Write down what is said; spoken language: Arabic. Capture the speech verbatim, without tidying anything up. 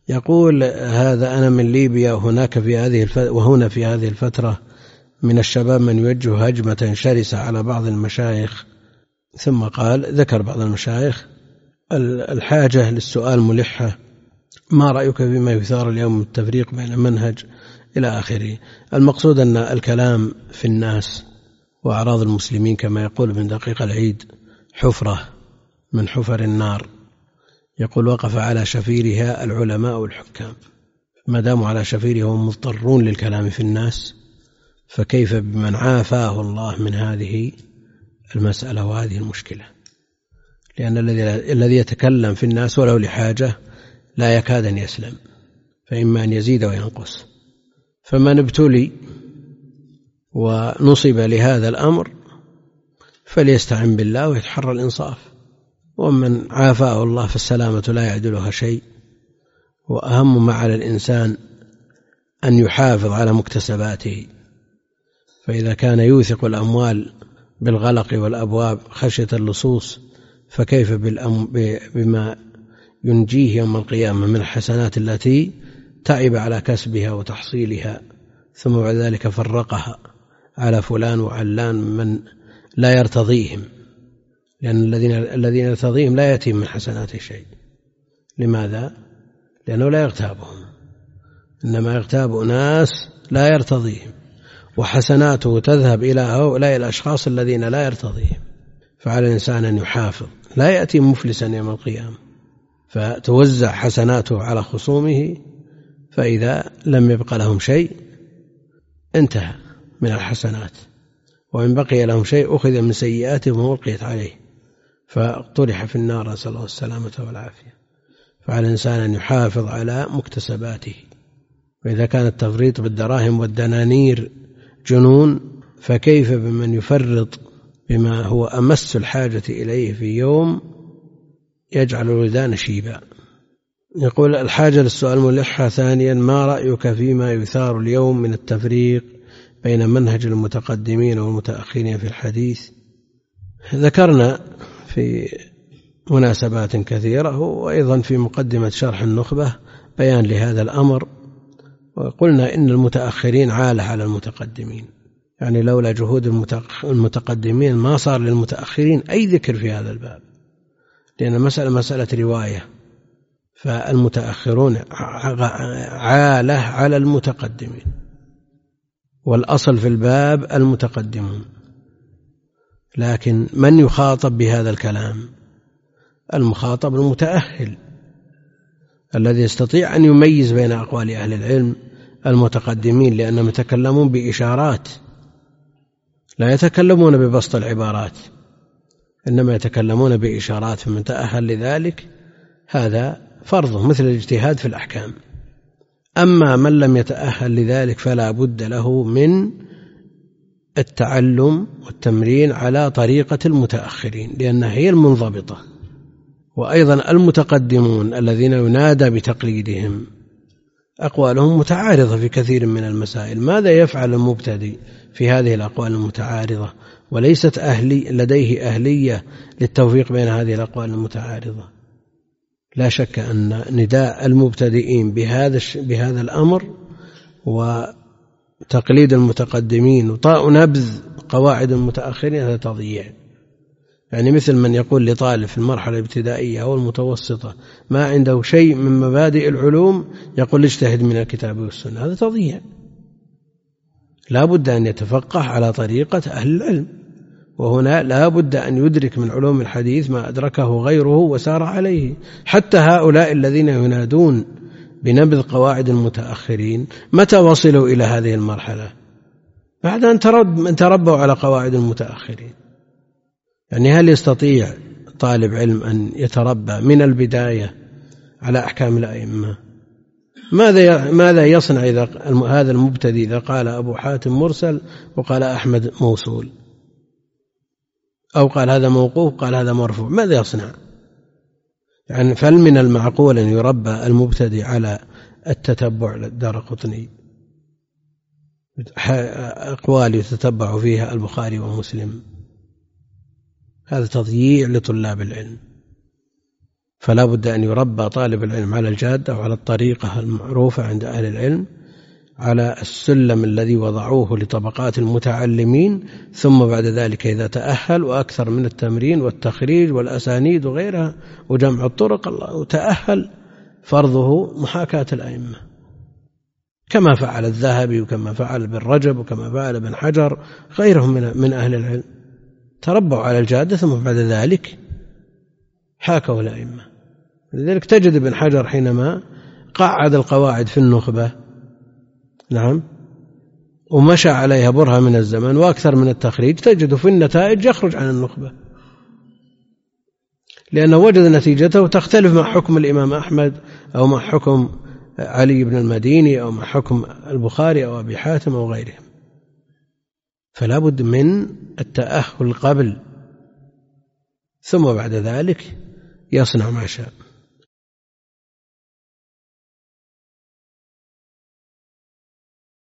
يقول هذا: أنا من ليبيا، هناك في هذه الفترة وهنا في هذه الفترة من الشباب من يوجه هجمة شرسة على بعض المشايخ. ثم قال ذكر بعض المشايخ: الحاجة للسؤال ملحة، ما رأيك فيما يثار اليوم من التفريق بين منهج إلى آخره. المقصود أن الكلام في الناس وأعراض المسلمين كما يقول ابن دقيق العيد حفرة من حفر النار، يقول وقف على شفيرها العلماء والحكام، ما داموا على شفيرها هم مضطرون للكلام في الناس، فكيف بمن عافاه الله من هذه المسألة وهذه المشكلة؟ لأن الذي يتكلم في الناس ولو لحاجة لا يكاد أن يسلم، فإما أن يزيد وينقص. فمن ابتلي ونصب لهذا الأمر فليستعن بالله ويتحرى الإنصاف، ومن عافاه الله فالسلامة لا يعدلها شيء. وأهم ما على الإنسان أن يحافظ على مكتسباته، فإذا كان يوثق الأموال بالغلق والأبواب خشية اللصوص، فكيف بما ينجيه يوم القيامة من الحسنات التي تعب على كسبها وتحصيلها، ثم بعد ذلك فرقها على فلان وعلان من لا يرتضيهم، لأن الذين الذين يرتضيهم لا يأتيهم من حسناته شيء. لماذا؟ لأنه لا يغتابهم، إنما يغتاب ناس لا يرتضيهم، وحسناته تذهب إلى هؤلاء الأشخاص الذين لا يرتضيهم. فعلى الإنسان أن يحافظ، لا يأتي مفلسا يوم القيامة فتوزع حسناته على خصومه، فإذا لم يبق لهم شيء انتهى من الحسنات، وإن بقي لهم شيء أخذ من سيئاتهم وألقيت عليه فطرح في النار، نسأل الله السلامة والعافية. فعلى الإنسان أن يحافظ على مكتسباته، وإذا كان التفريط بالدراهم والدنانير جنون، فكيف بمن يفرط بما هو أمس الحاجة إليه في يوم يجعل الولدان شيبا. يقول الحاجة للسؤال ملحة. ثانيا: ما رأيك فيما يثار اليوم من التفريق بين منهج المتقدمين والمتأخرين في الحديث؟ ذكرنا في مناسبات كثيرة وأيضا في مقدمة شرح النخبة بيان لهذا الأمر، وقلنا إن المتأخرين عالة على المتقدمين، يعني لولا جهود المتقدمين ما صار للمتأخرين أي ذكر في هذا الباب، لأن مسألة مسألة رواية، فالمتأخرون عالة على المتقدمين، والأصل في الباب المتقدمون. لكن من يخاطب بهذا الكلام؟ المخاطب المتأهل الذي يستطيع أن يميز بين أقوال أهل العلم المتقدمين، لأنهم يتكلمون بإشارات، لا يتكلمون ببسط العبارات، إنما يتكلمون بإشارات، فمن تأهل لذلك هذا فرضه مثل الاجتهاد في الأحكام. أما من لم يتأهل لذلك فلا بد له من التعلم والتمرين على طريقة المتأخرين، لأنها هي المنضبطة. وأيضا المتقدمون الذين ينادى بتقليدهم أقوالهم متعارضة في كثير من المسائل. ماذا يفعل المبتدئ في هذه الأقوال المتعارضة وليست أهلي لديه أهلية للتوفيق بين هذه الأقوال المتعارضة؟ لا شك أن نداء المبتدئين بهذا بهذا الأمر وتقليد المتقدمين وطاء نبذ قواعد المتأخرين هذا تضييع. يعني مثل من يقول لطالب في المرحلة الابتدائية أو المتوسطة ما عنده شيء من مبادئ العلوم يقول اجتهد من الكتاب والسنة، هذا تضييع. لا بد أن يتفقه على طريقة أهل العلم، وهنا لا بد أن يدرك من علوم الحديث ما أدركه غيره وسار عليه. حتى هؤلاء الذين ينادون بنبذ قواعد المتأخرين متى وصلوا إلى هذه المرحلة؟ بعد أن تربوا على قواعد المتأخرين. يعني هل يستطيع طالب علم أن يتربى من البداية على أحكام الأئمة؟ ماذا ماذا يصنع إذا هذا المبتدئ إذا قال أبو حاتم مرسل وقال أحمد موصول، أو قال هذا موقوف قال هذا مرفوع؟ ماذا يصنع؟ يعني فهل من المعقول أن يربى المبتدئ على التتبع للدارقطني، أقوال يتتبع فيها البخاري ومسلم؟ هذا تضييع لطلاب العلم. فلا بد أن يربى طالب العلم على الجادة وعلى الطريقة المعروفة عند أهل العلم، على السلم الذي وضعوه لطبقات المتعلمين، ثم بعد ذلك إذا تأهل وأكثر من التمرين والتخريج والأسانيد وغيرها وجمع الطرق وتأهل، فرضه محاكاة الأئمة كما فعل الذهبي وكما فعل ابن رجب وكما فعل ابن حجر غيرهم من أهل العلم، تربوا على الجادة ثم بعد ذلك حاكوا الأئمة. لذلك تجد ابن حجر حينما قعد القواعد في النخبة، نعم، ومشى عليها برهة من الزمن وأكثر من التخريج، تجد في النتائج يخرج عن النخبة، لأنه وجد نتيجته تختلف مع حكم الإمام أحمد أو مع حكم علي بن المديني أو مع حكم البخاري أو أبي حاتم أو غيرهم. فلا بد من التأهل قبل، ثم بعد ذلك يصنع ما شاء.